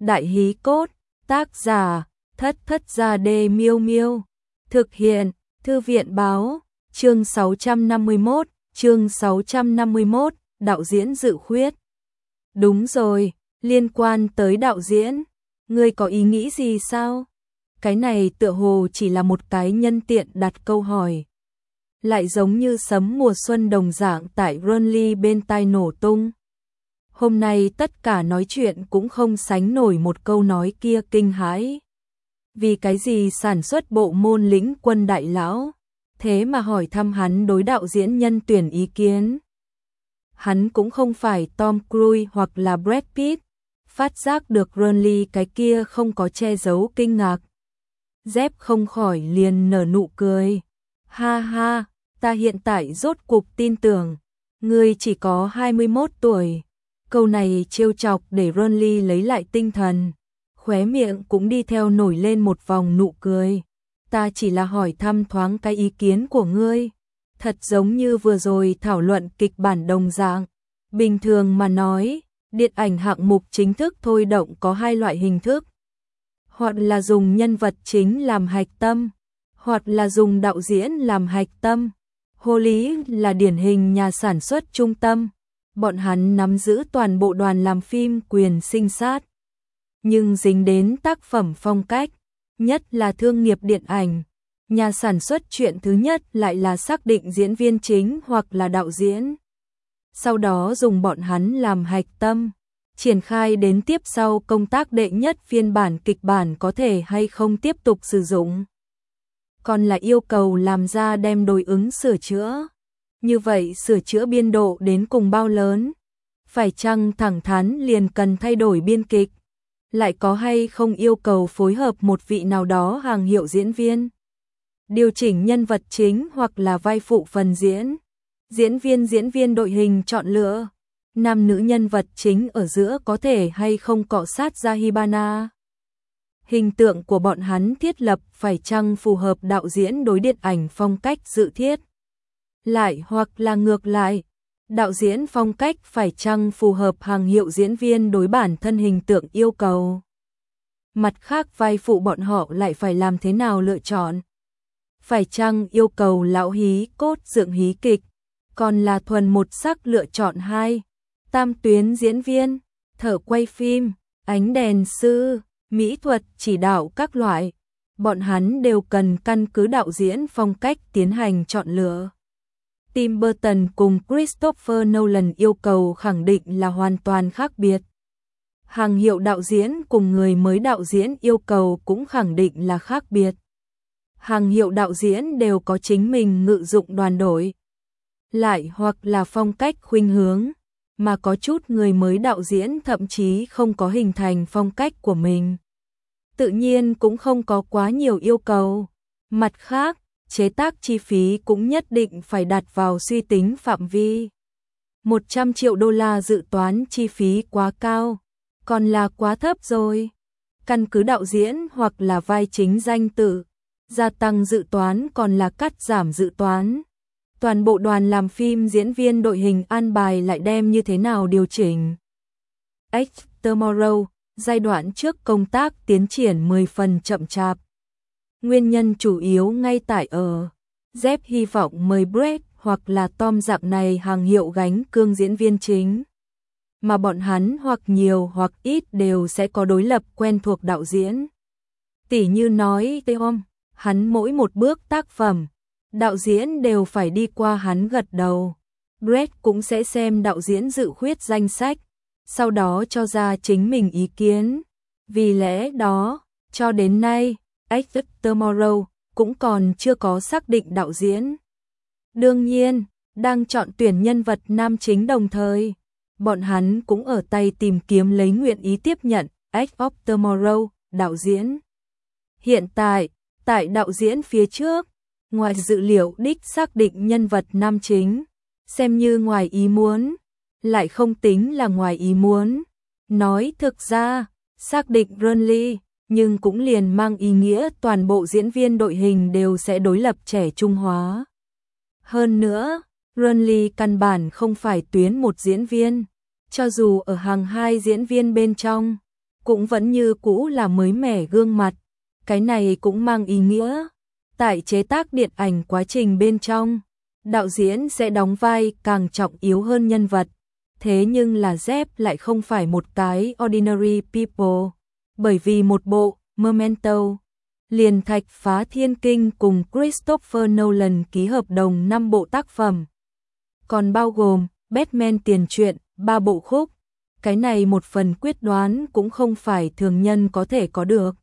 Đại hí cốt, tác giả, Thất Thất Gia Đê Miêu Miêu. Thực hiện, Thư viện báo, chương 651, đạo diễn Dự Khuyết. Đúng rồi, liên quan tới đạo diễn, ngươi có ý nghĩ gì sao? Cái này tựa hồ chỉ là một cái nhân tiện đặt câu hỏi. Lại giống như sấm mùa xuân đồng dạng tại Burnley bên tai nổ tung. Hôm nay tất cả nói chuyện cũng không sánh nổi một câu nói kia kinh hãi. Vì cái gì sản xuất bộ môn lĩnh quân đại lão, thế mà hỏi thăm hắn đối đạo diễn nhân tuyển ý kiến. Hắn cũng không phải Tom Cruise hoặc là Brad Pitt, phát giác được Burnley cái kia không có che giấu kinh ngạc. Dép không khỏi liền nở nụ cười. Ha ha, ta hiện tại rốt cuộc tin tưởng, ngươi chỉ có 21 tuổi. Câu này trêu chọc để Burnley lấy lại tinh thần, khóe miệng cũng đi theo nổi lên một vòng nụ cười. Ta chỉ là hỏi thăm thoáng cái ý kiến của ngươi, thật giống như vừa rồi thảo luận kịch bản đồng dạng. Bình thường mà nói, điện ảnh hạng mục chính thức thôi động có hai loại hình thức. Hoặc là dùng nhân vật chính làm hạch tâm, hoặc là dùng đạo diễn làm hạch tâm. Hollywood là điển hình nhà sản xuất trung tâm, bọn hắn nắm giữ toàn bộ đoàn làm phim quyền sinh sát. Nhưng dính đến tác phẩm phong cách, nhất là thương nghiệp điện ảnh, nhà sản xuất chuyện thứ nhất lại là xác định diễn viên chính hoặc là đạo diễn. Sau đó dùng bọn hắn làm hạch tâm, triển khai đến tiếp sau công tác đệ nhất phiên bản kịch bản có thể hay không tiếp tục sử dụng. Còn là yêu cầu làm ra đem đối ứng sửa chữa. Như vậy sửa chữa biên độ đến cùng bao lớn? Phải chăng thẳng thắn liền cần thay đổi biên kịch? Lại có hay không yêu cầu phối hợp một vị nào đó hàng hiệu diễn viên? Điều chỉnh nhân vật chính hoặc là vai phụ phần diễn? Diễn viên đội hình chọn lựa? Nam nữ nhân vật chính ở giữa có thể hay không cọ sát ra Hibana? Hình tượng của bọn hắn thiết lập phải chăng phù hợp đạo diễn đối điện ảnh phong cách dự thiết? Lại hoặc là ngược lại, đạo diễn phong cách phải chăng phù hợp hàng hiệu diễn viên đối bản thân hình tượng yêu cầu? Mặt khác vai phụ bọn họ lại phải làm thế nào lựa chọn? Phải chăng yêu cầu lão hí cốt dựng hí kịch, còn là thuần một sắc lựa chọn hai, tam tuyến diễn viên, thợ quay phim, ánh đèn sư, mỹ thuật chỉ đạo các loại, bọn hắn đều cần căn cứ đạo diễn phong cách tiến hành chọn lựa. Tim Burton cùng Christopher Nolan yêu cầu khẳng định là hoàn toàn khác biệt. Hàng hiệu đạo diễn cùng người mới đạo diễn yêu cầu cũng khẳng định là khác biệt. Hàng hiệu đạo diễn đều có chính mình ngự dụng đoàn đội, lại hoặc là phong cách khuynh hướng, mà có chút người mới đạo diễn thậm chí không có hình thành phong cách của mình. Tự nhiên cũng không có quá nhiều yêu cầu. Mặt khác, chế tác chi phí cũng nhất định phải đặt vào suy tính phạm vi. 100 triệu đô la dự toán chi phí quá cao, còn là quá thấp rồi. Căn cứ đạo diễn hoặc là vai chính danh tự, gia tăng dự toán còn là cắt giảm dự toán. Toàn bộ đoàn làm phim diễn viên đội hình an bài lại đem như thế nào điều chỉnh. Tomorrow, giai đoạn trước công tác tiến triển 10 phần chậm chạp. Nguyên nhân chủ yếu ngay tại ở Jeff hy vọng mời Brett hoặc là Tom dạng này hàng hiệu gánh cương diễn viên chính, mà bọn hắn hoặc nhiều hoặc ít đều sẽ có đối lập quen thuộc đạo diễn. Tỉ như nói Tom, hắn mỗi một bước tác phẩm, đạo diễn đều phải đi qua hắn gật đầu. Brett cũng sẽ xem đạo diễn dự khuyết danh sách, sau đó cho ra chính mình ý kiến. Vì lẽ đó, cho đến nay, Tomorrow cũng còn chưa có xác định đạo diễn. Đương nhiên, đang chọn tuyển nhân vật nam chính đồng thời, bọn hắn cũng ở tay tìm kiếm lấy nguyện ý tiếp nhận Tomorrow đạo diễn. Hiện tại, tại đạo diễn phía trước, ngoài dự liệu đích xác định nhân vật nam chính, xem như ngoài ý muốn, lại không tính là ngoài ý muốn. Nói thực ra, xác định Burnley, nhưng cũng liền mang ý nghĩa toàn bộ diễn viên đội hình đều sẽ đối lập trẻ trung hóa. Hơn nữa, Burnley căn bản không phải tuyến một diễn viên, cho dù ở hàng hai diễn viên bên trong, cũng vẫn như cũ là mới mẻ gương mặt. Cái này cũng mang ý nghĩa, tại chế tác điện ảnh quá trình bên trong, đạo diễn sẽ đóng vai càng trọng yếu hơn nhân vật. Thế nhưng là Jeff lại không phải một cái ordinary people, bởi vì một bộ Memento, liền Thạch Phá Thiên Kinh cùng Christopher Nolan ký hợp đồng 5 bộ tác phẩm. Còn bao gồm Batman tiền truyện, 3 bộ khúc. Cái này một phần quyết đoán cũng không phải thường nhân có thể có được.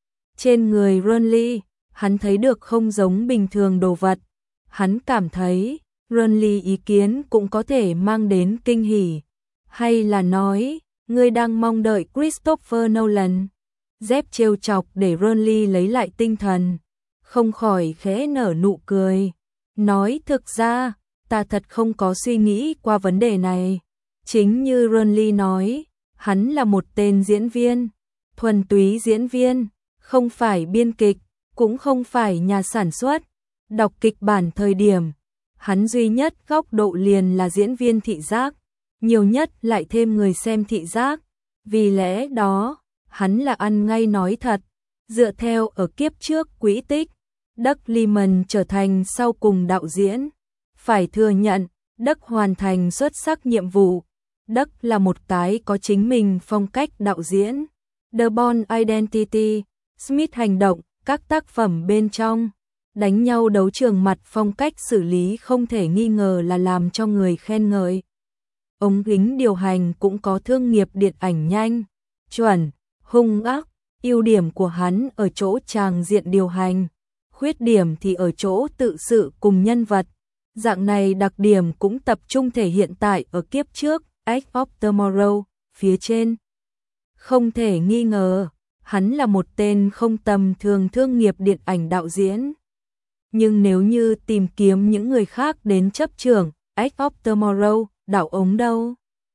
Trên người Ronly, hắn thấy được không giống bình thường đồ vật. Hắn cảm thấy Ronly ý kiến cũng có thể mang đến kinh hỉ. Hay là nói, ngươi đang mong đợi Christopher Nolan. Jeff trêu chọc để Ronly lấy lại tinh thần, không khỏi khẽ nở nụ cười. Nói thực ra, ta thật không có suy nghĩ qua vấn đề này. Chính như Ronly nói, hắn là một tên diễn viên, thuần túy diễn viên, không phải biên kịch, cũng không phải nhà sản xuất. Đọc kịch bản thời điểm, hắn duy nhất góc độ liền là diễn viên thị giác, nhiều nhất lại thêm người xem thị giác. Vì lẽ đó, hắn là ăn ngay nói thật, dựa theo ở kiếp trước quỹ tích, Doug Liman trở thành sau cùng đạo diễn. Phải thừa nhận, Doug hoàn thành xuất sắc nhiệm vụ. Doug là một cái có chính mình phong cách đạo diễn. The Bourne Identity, Smith hành động, các tác phẩm bên trong, đánh nhau đấu trường mặt phong cách xử lý không thể nghi ngờ là làm cho người khen ngợi. Ống kính điều hành cũng có thương nghiệp điện ảnh nhanh, chuẩn, hung ác. Ưu điểm của hắn ở chỗ tràng diện điều hành, khuyết điểm thì ở chỗ tự sự cùng nhân vật. Dạng này đặc điểm cũng tập trung thể hiện tại ở kiếp trước, Edge of Tomorrow, phía trên. Không thể nghi ngờ, hắn là một tên không tầm thường thương nghiệp điện ảnh đạo diễn. Nhưng nếu như tìm kiếm những người khác đến chấp trưởng, Edge of Tomorrow, đạo ống đâu?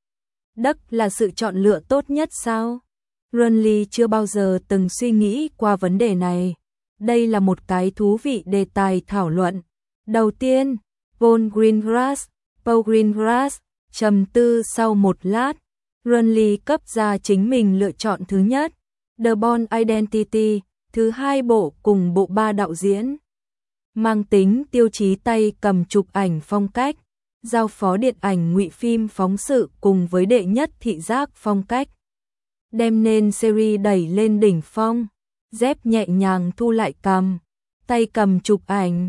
Doug là sự chọn lựa tốt nhất sao? Ronly chưa bao giờ từng suy nghĩ qua vấn đề này. Đây là một cái thú vị đề tài thảo luận. Đầu tiên, Paul Greengrass, trầm tư sau một lát. Ronly cấp ra chính mình lựa chọn thứ nhất, The Bourne Identity, thứ hai bộ cùng bộ 3 đạo diễn. Mang tính tiêu chí tay cầm chụp ảnh phong cách, giao phó điện ảnh ngụy phim phóng sự cùng với đệ nhất thị giác phong cách. Đem nên series đẩy lên đỉnh phong. Jeff nhẹ nhàng thu lại cầm, tay cầm chụp ảnh.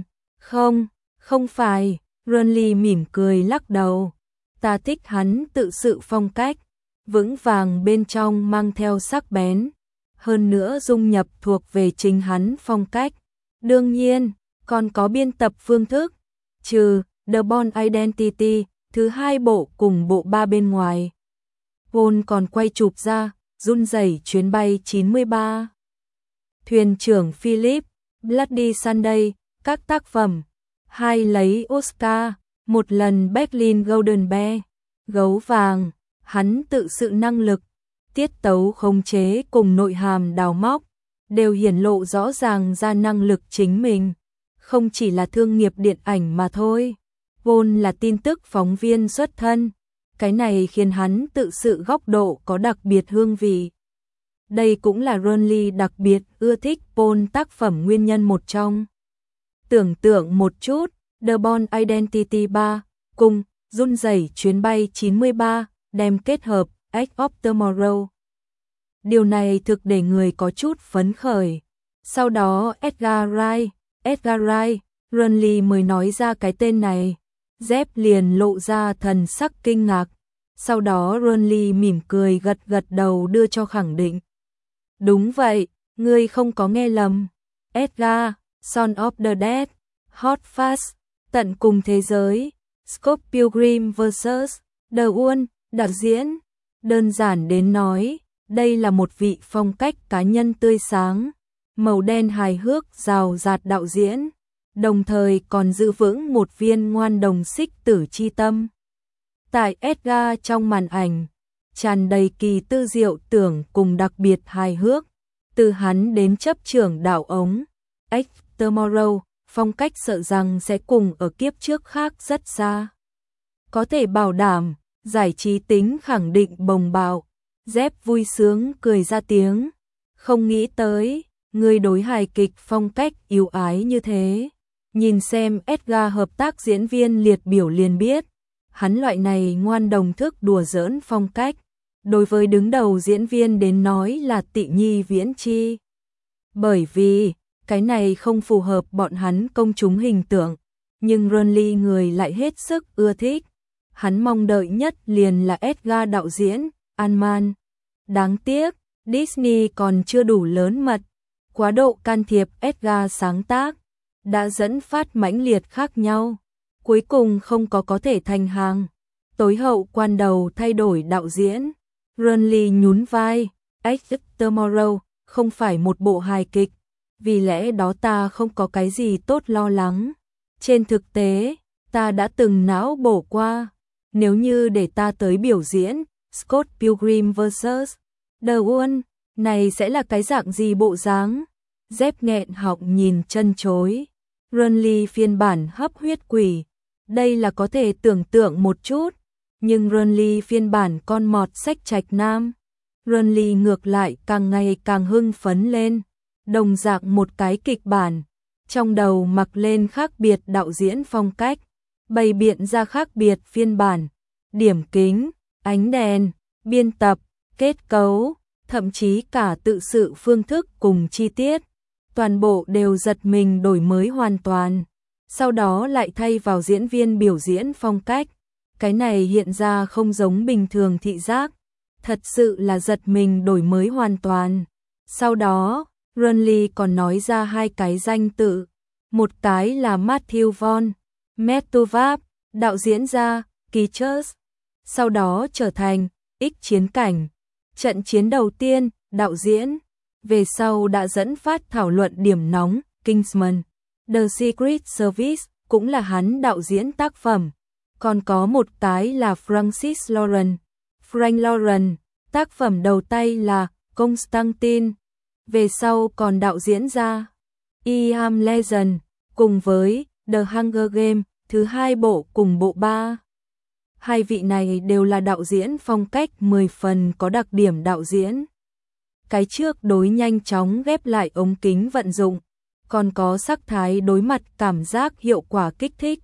Không phải, Ronly mỉm cười lắc đầu. Ta thích hắn tự sự phong cách, vững vàng bên trong mang theo sắc bén, hơn nữa dung nhập thuộc về chính hắn phong cách. Đương nhiên, còn có biên tập phương thức, trừ The Bourne Identity, thứ hai bộ cùng bộ 3 bên ngoài. Paul còn quay chụp ra Run rẩy chuyến bay 93. Thuyền trưởng Philip, Bloody Sunday, các tác phẩm. 2 lấy Oscar, 1 lần Berlin Golden Bear, gấu vàng. Hắn tự sự năng lực, tiết tấu khống chế cùng nội hàm đào móc, đều hiển lộ rõ ràng ra năng lực chính mình. Không chỉ là thương nghiệp điện ảnh mà thôi. Paul là tin tức phóng viên xuất thân. Cái này khiến hắn tự sự góc độ có đặc biệt hương vị. Đây cũng là Ronly đặc biệt ưa thích Paul tác phẩm nguyên nhân một trong. Tưởng tượng một chút, The Bourne Identity 3 cùng Run rẩy chuyến bay 93 đem kết hợp Edge of Tomorrow. Điều này thực để người có chút phấn khởi. Sau đó Edgar Wright, Ronly mới nói ra cái tên này. Jeff liền lộ ra thần sắc kinh ngạc. Sau đó Ronly mỉm cười gật gật đầu đưa cho khẳng định. Đúng vậy, ngươi không có nghe lầm. Edgar, Son of the Dead, Hot Fuzz, tận cùng thế giới, Scott Pilgrim vs. The World, đạo diễn. Đơn giản đến nói, đây là một vị phong cách cá nhân tươi sáng, màu đen hài hước rào rạt đạo diễn, đồng thời còn giữ vững một viên ngoan đồng xích tử chi tâm. Tại Edgar trong màn ảnh, tràn đầy kỳ tư diệu tưởng cùng đặc biệt hài hước, từ hắn đến chấp trưởng đạo ống, Edge Tomorrow, phong cách sợ rằng sẽ cùng ở kiếp trước khác rất xa. Có thể bảo đảm, giải trí tính khẳng định bồng bào, Dép vui sướng cười ra tiếng. Không nghĩ tới, người đối hài kịch phong cách yếu ái như thế. Nhìn xem Edgar hợp tác diễn viên liệt biểu liền biết. Hắn loại này ngoan đồng thức đùa giỡn phong cách. Đối với đứng đầu diễn viên đến nói là Tị Nhi Viễn Chi. Bởi vì, cái này không phù hợp bọn hắn công chúng hình tượng. Nhưng Ronly người lại hết sức ưa thích. Hắn mong đợi nhất liền là Edgar đạo diễn, Ant-Man. Đáng tiếc, Disney còn chưa đủ lớn mật. Quá độ can thiệp Edgar sáng tác, đã dẫn phát mãnh liệt khác nhau. Cuối cùng không có thể thành hàng. Tối hậu quan đầu thay đổi đạo diễn. Ronly nhún vai, Edge Tomorrow không phải một bộ hài kịch. Vì lẽ đó ta không có cái gì tốt lo lắng. Trên thực tế, ta đã từng não bổ qua. Nếu như để ta tới biểu diễn Scott Pilgrim vs. The World, này sẽ là cái dạng gì bộ dáng? Dép nghẹn họng nhìn chân chối. Ronly phiên bản hấp huyết quỷ. Đây là có thể tưởng tượng một chút. Nhưng Ronly phiên bản con mọt sách trạch nam. Ronly ngược lại càng ngày càng hưng phấn lên. Đồng dạng một cái kịch bản. Trong đầu mặc lên khác biệt đạo diễn phong cách. Bày biện ra khác biệt phiên bản. Điểm kính, ánh đèn, biên tập, kết cấu, thậm chí cả tự sự phương thức cùng chi tiết. Toàn bộ đều giật mình đổi mới hoàn toàn. Sau đó lại thay vào diễn viên biểu diễn phong cách. Cái này hiện ra không giống bình thường thị giác. Thật sự là giật mình đổi mới hoàn toàn. Sau đó, Ronly còn nói ra hai cái danh tự. Một cái là Matthew Vaughn, Metuvap, đạo diễn ra, Kichers. Sau đó trở thành X chiến cảnh. Trận chiến đầu tiên, đạo diễn. Về sau đã dẫn phát thảo luận điểm nóng, Kingsman. The Secret Service cũng là hắn đạo diễn tác phẩm. Còn có một cái là Francis Lawrence. Frank Lawrence, tác phẩm đầu tay là Constantine. Về sau còn đạo diễn ra I Am Legend, cùng với The Hunger Games, thứ hai bộ cùng bộ 3. Hai vị này đều là đạo diễn phong cách 10 phần có đặc điểm đạo diễn. Cái trước đối nhanh chóng ghép lại ống kính vận dụng, còn có sắc thái đối mặt cảm giác hiệu quả kích thích.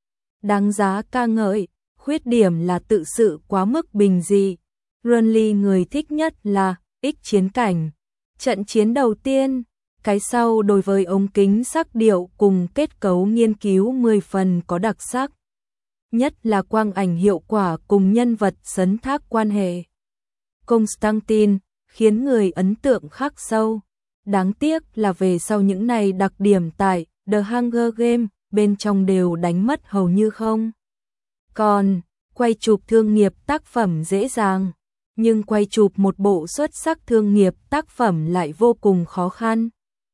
Đáng giá ca ngợi, khuyết điểm là tự sự quá mức bình dị. Ronly người thích nhất là X chiến cảnh. Trận chiến đầu tiên, cái sau đối với ống kính sắc điệu cùng kết cấu nghiên cứu 10 phần có đặc sắc. Nhất là quang ảnh hiệu quả cùng nhân vật sấn thác quan hệ. Constantine khiến người ấn tượng khắc sâu. Đáng tiếc là về sau những này đặc điểm tại The Hunger Games bên trong đều đánh mất hầu như không. Còn, quay chụp thương nghiệp tác phẩm dễ dàng, nhưng quay chụp một bộ xuất sắc thương nghiệp tác phẩm lại vô cùng khó khăn.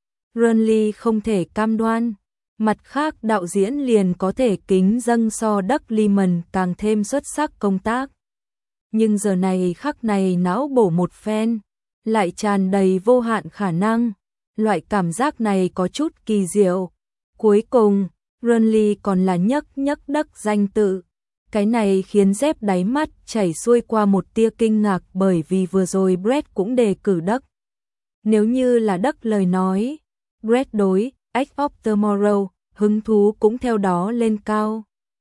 Ronly không thể cam đoan. Mặt khác đạo diễn liền có thể kính dâng so Doug Liman càng thêm xuất sắc công tác. Nhưng giờ này khắc này não bổ một phen, lại tràn đầy vô hạn khả năng. Loại cảm giác này có chút kỳ diệu. Cuối cùng, Ronly còn là nhấc Doug danh tự. Cái này khiến dép đáy mắt chảy xuôi qua một tia kinh ngạc bởi vì vừa rồi Brett cũng đề cử Doug. Nếu như là Doug lời nói, Brett đối Edge of Tomorrow, hứng thú cũng theo đó lên cao.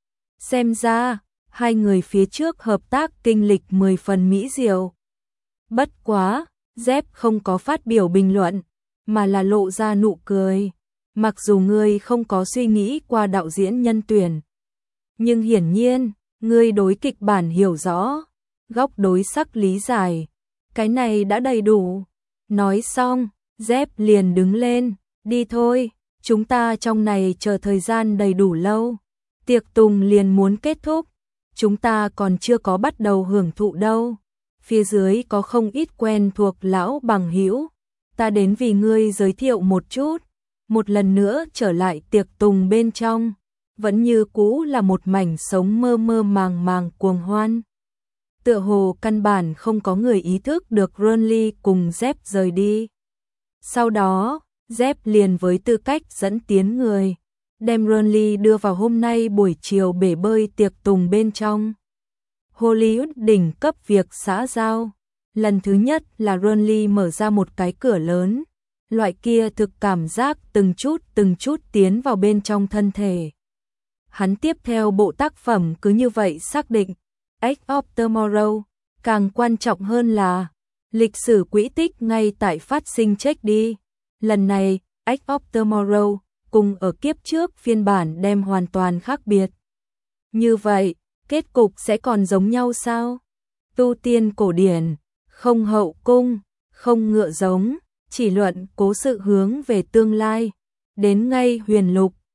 Xem ra, hai người phía trước hợp tác kinh lịch 10 phần mỹ diệu. Bất quá, dép không có phát biểu bình luận, mà là lộ ra nụ cười. Mặc dù ngươi không có suy nghĩ qua đạo diễn nhân tuyển, nhưng hiển nhiên, ngươi đối kịch bản hiểu rõ, góc đối sắc lý giải. Cái này đã đầy đủ. Nói xong, dép liền đứng lên, đi thôi. Chúng ta trong này chờ thời gian đầy đủ lâu. Tiệc tùng liền muốn kết thúc. Chúng ta còn chưa có bắt đầu hưởng thụ đâu. Phía dưới có không ít quen thuộc lão bằng hữu. Ta đến vì ngươi giới thiệu một chút. Một lần nữa trở lại tiệc tùng bên trong. Vẫn như cũ là một mảnh sống mơ mơ màng màng cuồng hoan. Tựa hồ căn bản không có người ý thức được Ronly cùng dép rời đi. Sau đó, dép liền với tư cách dẫn tiến người, đem Ronly đưa vào hôm nay buổi chiều bể bơi tiệc tùng bên trong. Hollywood đỉnh cấp việc xã giao, Lần thứ nhất là Ronly mở ra một cái cửa lớn, loại kia thực cảm giác từng chút tiến vào bên trong thân thể. Hắn tiếp theo bộ tác phẩm cứ như vậy xác định, Edge of Tomorrow, càng quan trọng hơn là lịch sử quỹ tích ngay tại phát sinh check đi. Lần này, Edge of Tomorrow cùng ở kiếp trước phiên bản đem hoàn toàn khác biệt. Như vậy, kết cục sẽ còn giống nhau sao? Tu tiên cổ điển, không hậu cung, không ngựa giống, chỉ luận cố sự hướng về tương lai. Đến ngay huyền lục,